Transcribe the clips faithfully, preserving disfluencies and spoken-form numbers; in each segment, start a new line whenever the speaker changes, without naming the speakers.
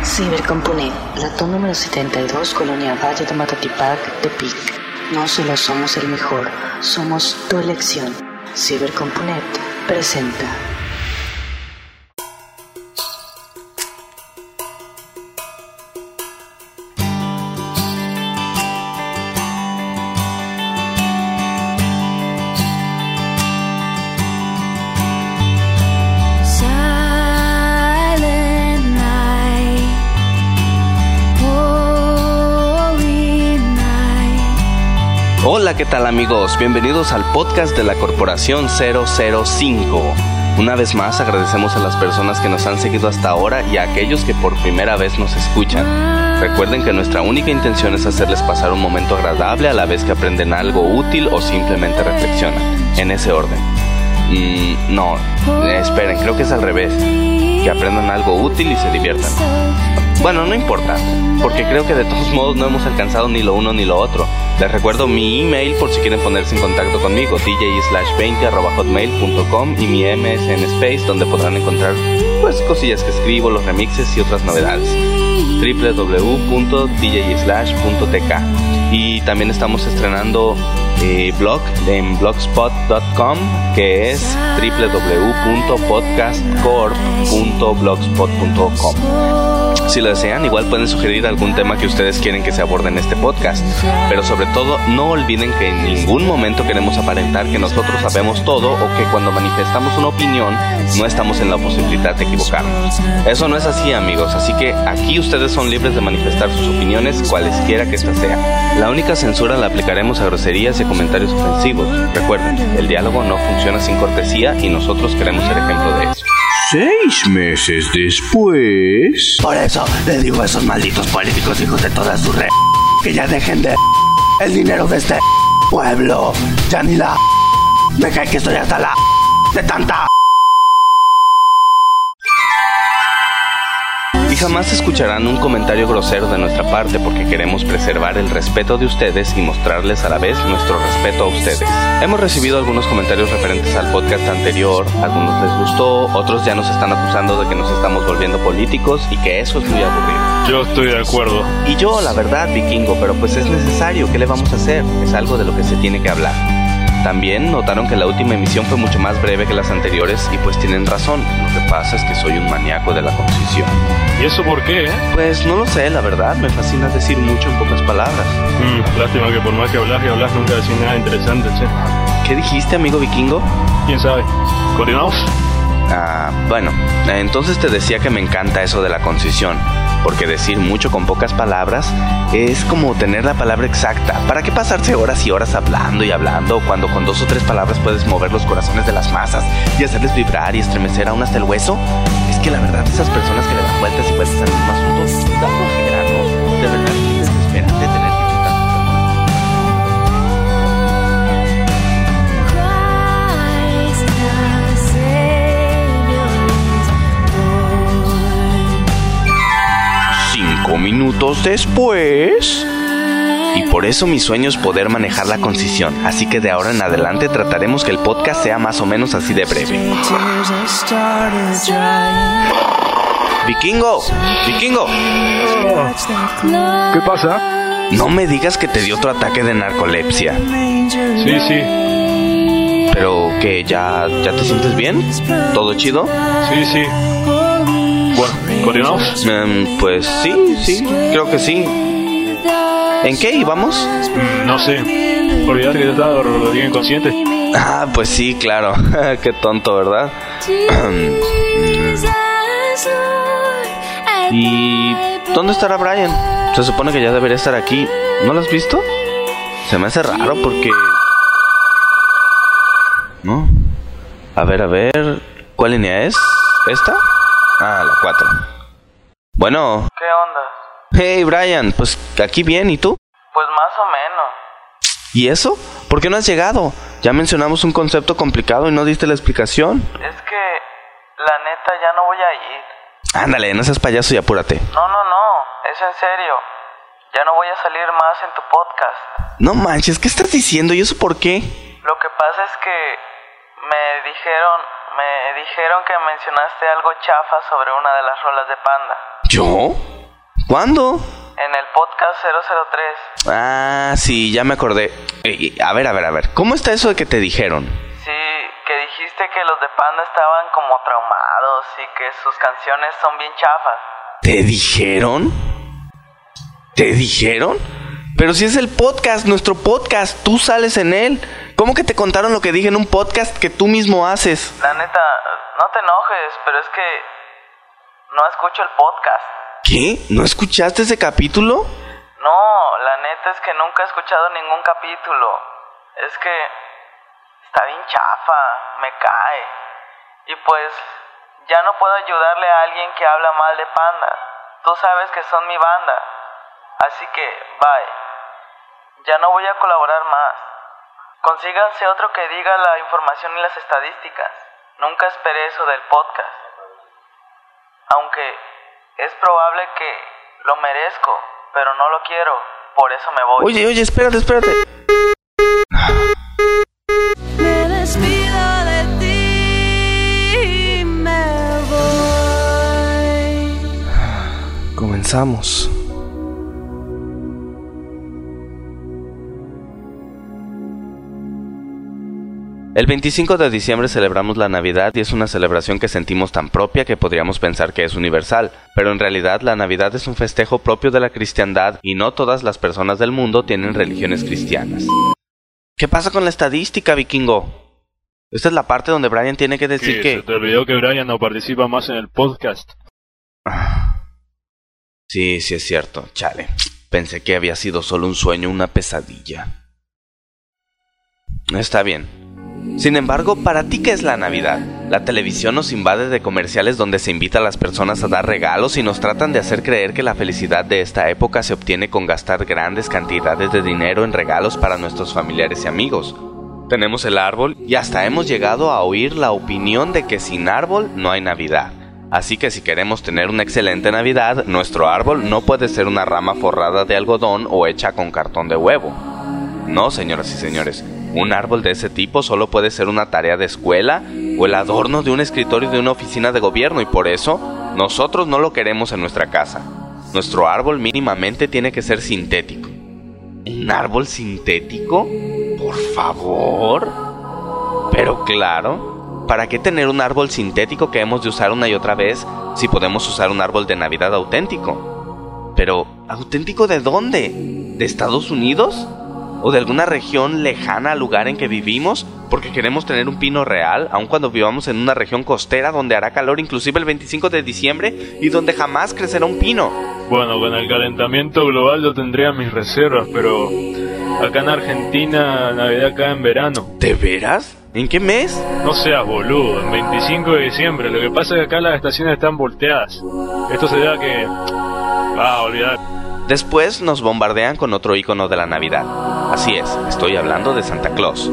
Cibercomponet, latón número setenta y dos, Colonia Valle de Matatipac, Tepic. No solo somos el mejor, somos tu elección. Cibercomponet presenta.
Hola, ¿qué tal amigos? Bienvenidos al podcast de la Corporación cero cero cinco. Una vez más agradecemos a las personas que nos han seguido hasta ahora y a aquellos que por primera vez nos escuchan. Recuerden que nuestra única intención es hacerles pasar un momento agradable a la vez que aprenden algo útil o simplemente reflexionan. En ese orden. Mm, no, eh, esperen, creo que es al revés. Que aprendan algo útil y se diviertan. Bueno, no importa, porque creo que de todos modos no hemos alcanzado ni lo uno ni lo otro. Les recuerdo mi email por si quieren ponerse en contacto conmigo, d j slash veinte arroba hotmail punto com, y mi M S N Space, donde podrán encontrar pues cosillas que escribo, los remixes y otras novedades. w w w punto d j slash punto t k. Y también estamos estrenando eh, blog en blogspot punto com, que es w w w punto podcast corp punto blogspot punto com. Si lo desean, igual pueden sugerir algún tema que ustedes quieren que se aborde en este podcast. Pero sobre todo, no olviden que en ningún momento queremos aparentar que nosotros sabemos todo o que cuando manifestamos una opinión no estamos en la posibilidad de equivocarnos. Eso no es así, amigos, así que aquí ustedes son libres de manifestar sus opiniones, cualesquiera que éstas sean. La única censura la aplicaremos a groserías y comentarios ofensivos. Recuerden, el diálogo no funciona sin cortesía y nosotros queremos ser ejemplo de eso.
Seis meses después...
Por eso les digo a esos malditos políticos hijos de toda su re... que ya dejen de... el dinero de este... pueblo. Ya ni la... me cae que estoy hasta la... de tanta...
Y jamás escucharán un comentario grosero de nuestra parte porque queremos preservar el respeto de ustedes y mostrarles a la vez nuestro respeto a ustedes. Hemos recibido algunos comentarios referentes al podcast anterior, algunos les gustó, otros ya nos están acusando de que nos estamos volviendo políticos y que eso es muy aburrido.
Yo estoy de acuerdo.
Y yo, la verdad, Vikingo, pero pues es necesario, ¿qué le vamos a hacer? Es algo de lo que se tiene que hablar. También notaron que la última emisión fue mucho más breve que las anteriores y pues tienen razón. Lo que pasa es que soy un maníaco de la concisión.
¿Y eso por qué, eh?
Pues no lo sé, la verdad. Me fascina decir mucho en pocas palabras.
Mm, lástima que por más que hablas y hablas nunca decís nada interesante, che.
¿Qué dijiste, amigo Vikingo?
¿Quién sabe? ¿Continuamos?
Ah, bueno. Entonces te decía que me encanta eso de la concisión. Porque decir mucho con pocas palabras es como tener la palabra exacta. ¿Para qué pasarse horas y horas hablando y hablando cuando con dos o tres palabras puedes mover los corazones de las masas y hacerles vibrar y estremecer aún hasta el hueso? Es que la verdad, esas personas que le dan vueltas y vueltas al mismo asunto dan flojera, ¿no? De verdad que es desesperante tener que chutar. Cinco minutos después. Y por eso mi sueño es poder manejar la concisión. Así que de ahora en adelante trataremos que el podcast sea más o menos así de breve. Vikingo, Vikingo.
¿Qué pasa?
No me digas que te dio otro ataque de narcolepsia.
Sí, sí.
Pero que ya, ya te sientes bien. ¿Todo chido?
Sí, sí. Bueno, ¿continuamos?
Um, pues sí, sí, creo que sí. ¿En qué íbamos?
Mm, no sé. Olvidate que te estaba bien inconsciente.
Ah, pues sí, claro. Qué tonto, ¿verdad? ¿Y dónde estará Brian? Se supone que ya debería estar aquí. ¿No lo has visto? Se me hace raro porque... ¿No? A ver, a ver... ¿Cuál línea es? ¿Esta? Ah, la cuatro. Bueno.
¿Qué onda?
Hey, Brian, pues aquí bien, ¿y tú?
Pues más o menos.
¿Y eso? ¿Por qué no has llegado? Ya mencionamos un concepto complicado y no diste la explicación.
Es que, la neta, ya no voy a ir.
Ándale, no seas payaso y apúrate.
No, no, no, es en serio. Ya no voy a salir más en tu podcast.
No manches, ¿qué estás diciendo? ¿Y eso por qué?
Lo que pasa es que me dijeron me dijeron que mencionaste algo chafa sobre una de las rolas de Panda.
¿Yo? ¿Cuándo?
En el podcast cero cero tres.
Ah, sí, ya me acordé. Eh, a ver, a ver, a ver. ¿Cómo está eso de que te dijeron?
Sí, que dijiste que los de Panda estaban como traumados y que sus canciones son bien chafas.
¿Te dijeron? ¿Te dijeron? Pero si es el podcast, nuestro podcast, tú sales en él. ¿Cómo que te contaron lo que dije en un podcast que tú mismo haces?
La neta, no te enojes, pero es que no escucho el podcast.
¿Qué? ¿No escuchaste ese capítulo?
No, la neta es que nunca he escuchado ningún capítulo. Es que está bien chafa, me cae. Y pues ya no puedo ayudarle a alguien que habla mal de Panda. Tú sabes que son mi banda. Así que, bye. Ya no voy a colaborar más. Consíganse otro que diga la información y las estadísticas. Nunca esperé eso del podcast. Aunque es probable que lo merezco, pero no lo quiero. Por eso me voy.
Oye, oye, espérate, espérate.
Me despido de ti, me voy.
Comenzamos. El veinticinco de diciembre celebramos la Navidad y es una celebración que sentimos tan propia que podríamos pensar que es universal, pero en realidad la Navidad es un festejo propio de la cristiandad y no todas las personas del mundo tienen religiones cristianas. ¿Qué pasa con la estadística, vikingo? Esta es la parte donde Brian tiene que decir
¿Qué?
que...
¿Se te olvidó que Brian no participa más en el podcast?
Sí, sí es cierto, chale. Pensé que había sido solo un sueño, una pesadilla. Está bien. Sin embargo, ¿para ti qué es la Navidad? La televisión nos invade de comerciales donde se invita a las personas a dar regalos y nos tratan de hacer creer que la felicidad de esta época se obtiene con gastar grandes cantidades de dinero en regalos para nuestros familiares y amigos. Tenemos el árbol y hasta hemos llegado a oír la opinión de que sin árbol no hay Navidad. Así que si queremos tener una excelente Navidad, nuestro árbol no puede ser una rama forrada de algodón o hecha con cartón de huevo. No, señoras y señores. Un árbol de ese tipo solo puede ser una tarea de escuela o el adorno de un escritorio de una oficina de gobierno y por eso nosotros no lo queremos en nuestra casa. Nuestro árbol mínimamente tiene que ser sintético. ¿Un árbol sintético? Por favor. Pero claro, ¿para qué tener un árbol sintético que hemos de usar una y otra vez si podemos usar un árbol de Navidad auténtico? Pero, ¿auténtico de dónde? ¿De Estados Unidos? ¿O de alguna región lejana al lugar en que vivimos? Porque queremos tener un pino real, aun cuando vivamos en una región costera donde hará calor inclusive el veinticinco de diciembre y donde jamás crecerá un pino.
Bueno, con el calentamiento global yo tendría mis reservas, pero acá en Argentina Navidad cae en verano.
¿De veras? ¿En qué mes?
No seas boludo, en veinticinco de diciembre. Lo que pasa es que acá las estaciones están volteadas. Esto se da que... va a olvidar.
Después nos bombardean con otro icono de la Navidad. Así es, estoy hablando de Santa Claus.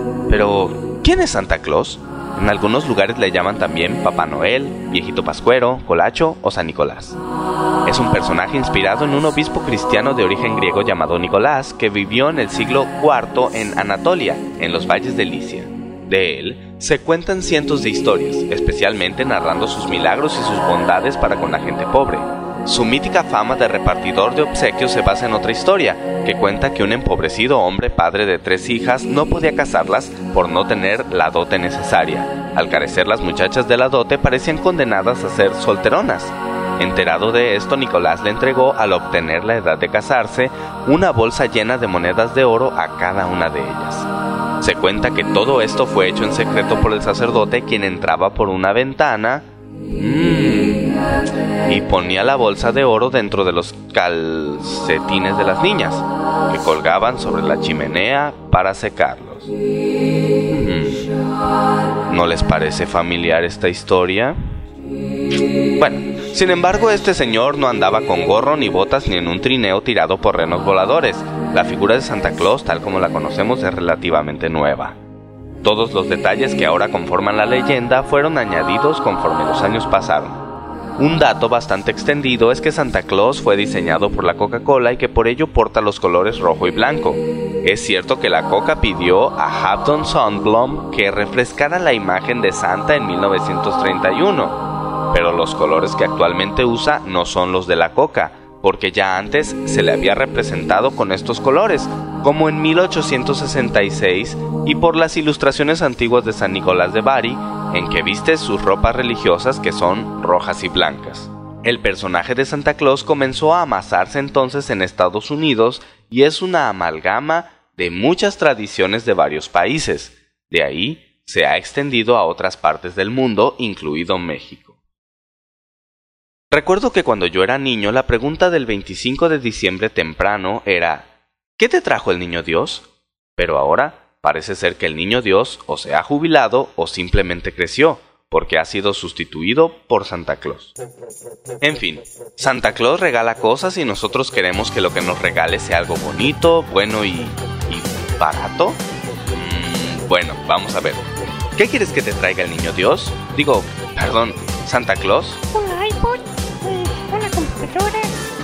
Pero, ¿quién es Santa Claus? En algunos lugares le llaman también Papá Noel, Viejito Pascuero, Colacho o San Nicolás. Es un personaje inspirado en un obispo cristiano de origen griego llamado Nicolás, que vivió en el siglo cuarto en Anatolia, en los valles de Licia. De él se cuentan cientos de historias, especialmente narrando sus milagros y sus bondades para con la gente pobre. Su mítica fama de repartidor de obsequios se basa en otra historia, que cuenta que un empobrecido hombre padre de tres hijas no podía casarlas por no tener la dote necesaria. Al carecer las muchachas de la dote parecían condenadas a ser solteronas. Enterado de esto, Nicolás le entregó, al obtener la edad de casarse, una bolsa llena de monedas de oro a cada una de ellas. Se cuenta que todo esto fue hecho en secreto por el sacerdote, quien entraba por una ventana... Mmm... y ponía la bolsa de oro dentro de los calcetines de las niñas, que colgaban sobre la chimenea para secarlos. Hmm. ¿No les parece familiar esta historia? Bueno, sin embargo, este señor no andaba con gorro ni botas ni en un trineo tirado por renos voladores. La figura de Santa Claus, tal como la conocemos, es relativamente nueva. Todos los detalles que ahora conforman la leyenda fueron añadidos conforme los años pasaron. Un dato bastante extendido es que Santa Claus fue diseñado por la Coca-Cola y que por ello porta los colores rojo y blanco. Es cierto que la Coca pidió a Hampton Sundblom que refrescara la imagen de Santa en mil novecientos treinta y uno, pero los colores que actualmente usa no son los de la Coca, porque ya antes se le había representado con estos colores, como en mil ochocientos sesenta y seis y por las ilustraciones antiguas de San Nicolás de Bari, en que viste sus ropas religiosas que son rojas y blancas. El personaje de Santa Claus comenzó a amasarse entonces en Estados Unidos y es una amalgama de muchas tradiciones de varios países. De ahí se ha extendido a otras partes del mundo, incluido México. Recuerdo que cuando yo era niño la pregunta del veinticinco de diciembre temprano era ¿qué te trajo el niño Dios? Pero ahora parece ser que el niño Dios o se ha jubilado o simplemente creció, porque ha sido sustituido por Santa Claus. En fin, Santa Claus regala cosas y nosotros queremos que lo que nos regale sea algo bonito, bueno y... ¿y barato? Mm, bueno, vamos a ver. ¿Qué quieres que te traiga el niño Dios? Digo, perdón, ¿Santa Claus?
Un iPod, una computadora,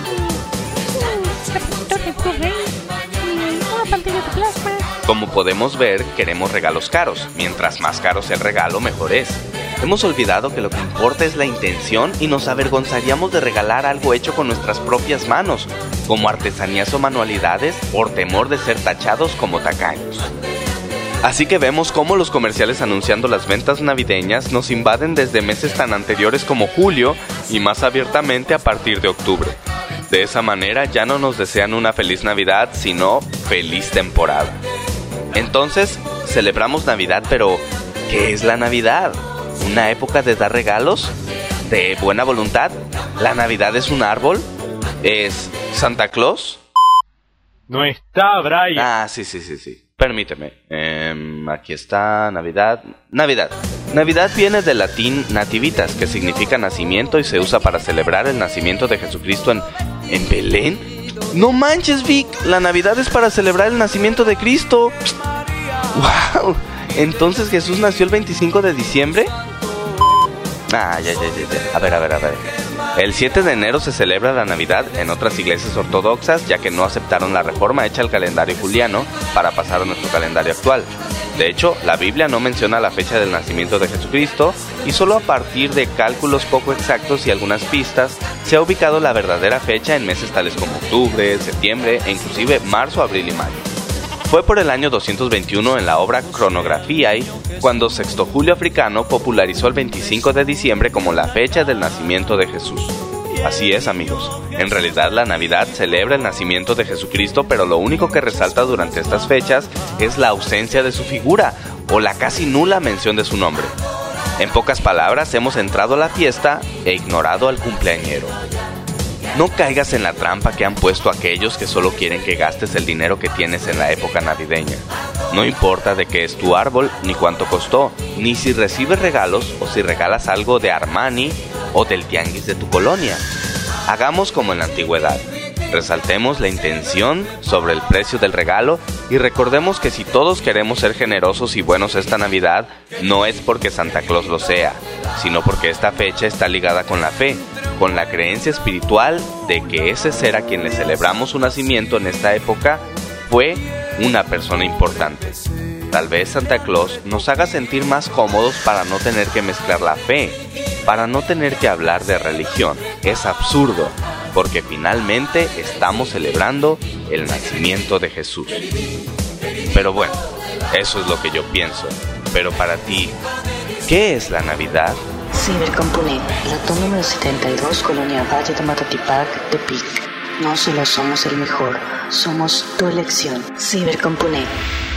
un reproductor de Blu-ray, una pantalla de plasma.
Como podemos ver, queremos regalos caros. Mientras más caro sea el regalo, mejor es. Hemos olvidado que lo que importa es la intención y nos avergonzaríamos de regalar algo hecho con nuestras propias manos, como artesanías o manualidades, por temor de ser tachados como tacaños. Así que vemos cómo los comerciales anunciando las ventas navideñas nos invaden desde meses tan anteriores como julio y más abiertamente a partir de octubre. De esa manera ya no nos desean una feliz Navidad, sino feliz temporada. Entonces, celebramos Navidad, pero ¿qué es la Navidad? ¿Una época de dar regalos? ¿De buena voluntad? ¿La Navidad es un árbol? ¿Es Santa Claus?
No está, Brian.
Ah, sí, sí, sí, sí. Permíteme. Eh, aquí está Navidad. Navidad. Navidad viene del latín nativitas, que significa nacimiento y se usa para celebrar el nacimiento de Jesucristo en, en Belén. ¡No manches, Vic! La Navidad es para celebrar el nacimiento de Cristo. ¡Wow! ¿Entonces Jesús nació el veinticinco de diciembre? Ah, ya, ya, ya, ya. A ver, a ver, a ver. El siete de enero se celebra la Navidad en otras iglesias ortodoxas, ya que no aceptaron la reforma hecha al calendario juliano para pasar a nuestro calendario actual. De hecho, la Biblia no menciona la fecha del nacimiento de Jesucristo y solo a partir de cálculos poco exactos y algunas pistas se ha ubicado la verdadera fecha en meses tales como octubre, septiembre e inclusive marzo, abril y mayo. Fue por el año doscientos veintiuno en la obra Chronographiae cuando Sexto Julio Africano popularizó el veinticinco de diciembre como la fecha del nacimiento de Jesús. Así es, amigos, en realidad la Navidad celebra el nacimiento de Jesucristo, pero lo único que resalta durante estas fechas es la ausencia de su figura o la casi nula mención de su nombre. En pocas palabras, hemos entrado a la fiesta e ignorado al cumpleañero. No caigas en la trampa que han puesto aquellos que solo quieren que gastes el dinero que tienes en la época navideña. No importa de qué es tu árbol, ni cuánto costó, ni si recibes regalos o si regalas algo de Armani o del tianguis de tu colonia. Hagamos como en la antigüedad. Resaltemos la intención sobre el precio del regalo y recordemos que si todos queremos ser generosos y buenos esta Navidad, no es porque Santa Claus lo sea, sino porque esta fecha está ligada con la fe, con la creencia espiritual de que ese ser a quien le celebramos su nacimiento en esta época fue una persona importante. Tal vez Santa Claus nos haga sentir más cómodos para no tener que mezclar la fe, para no tener que hablar de religión. Es absurdo, porque finalmente estamos celebrando el nacimiento de Jesús. Pero bueno, eso es lo que yo pienso. Pero para ti, ¿qué es la Navidad?
Cibercompunet, latón número setenta y dos, Colonia Valle de Matatipac, Tepic. No solo somos el mejor, somos tu elección. Cibercompunet.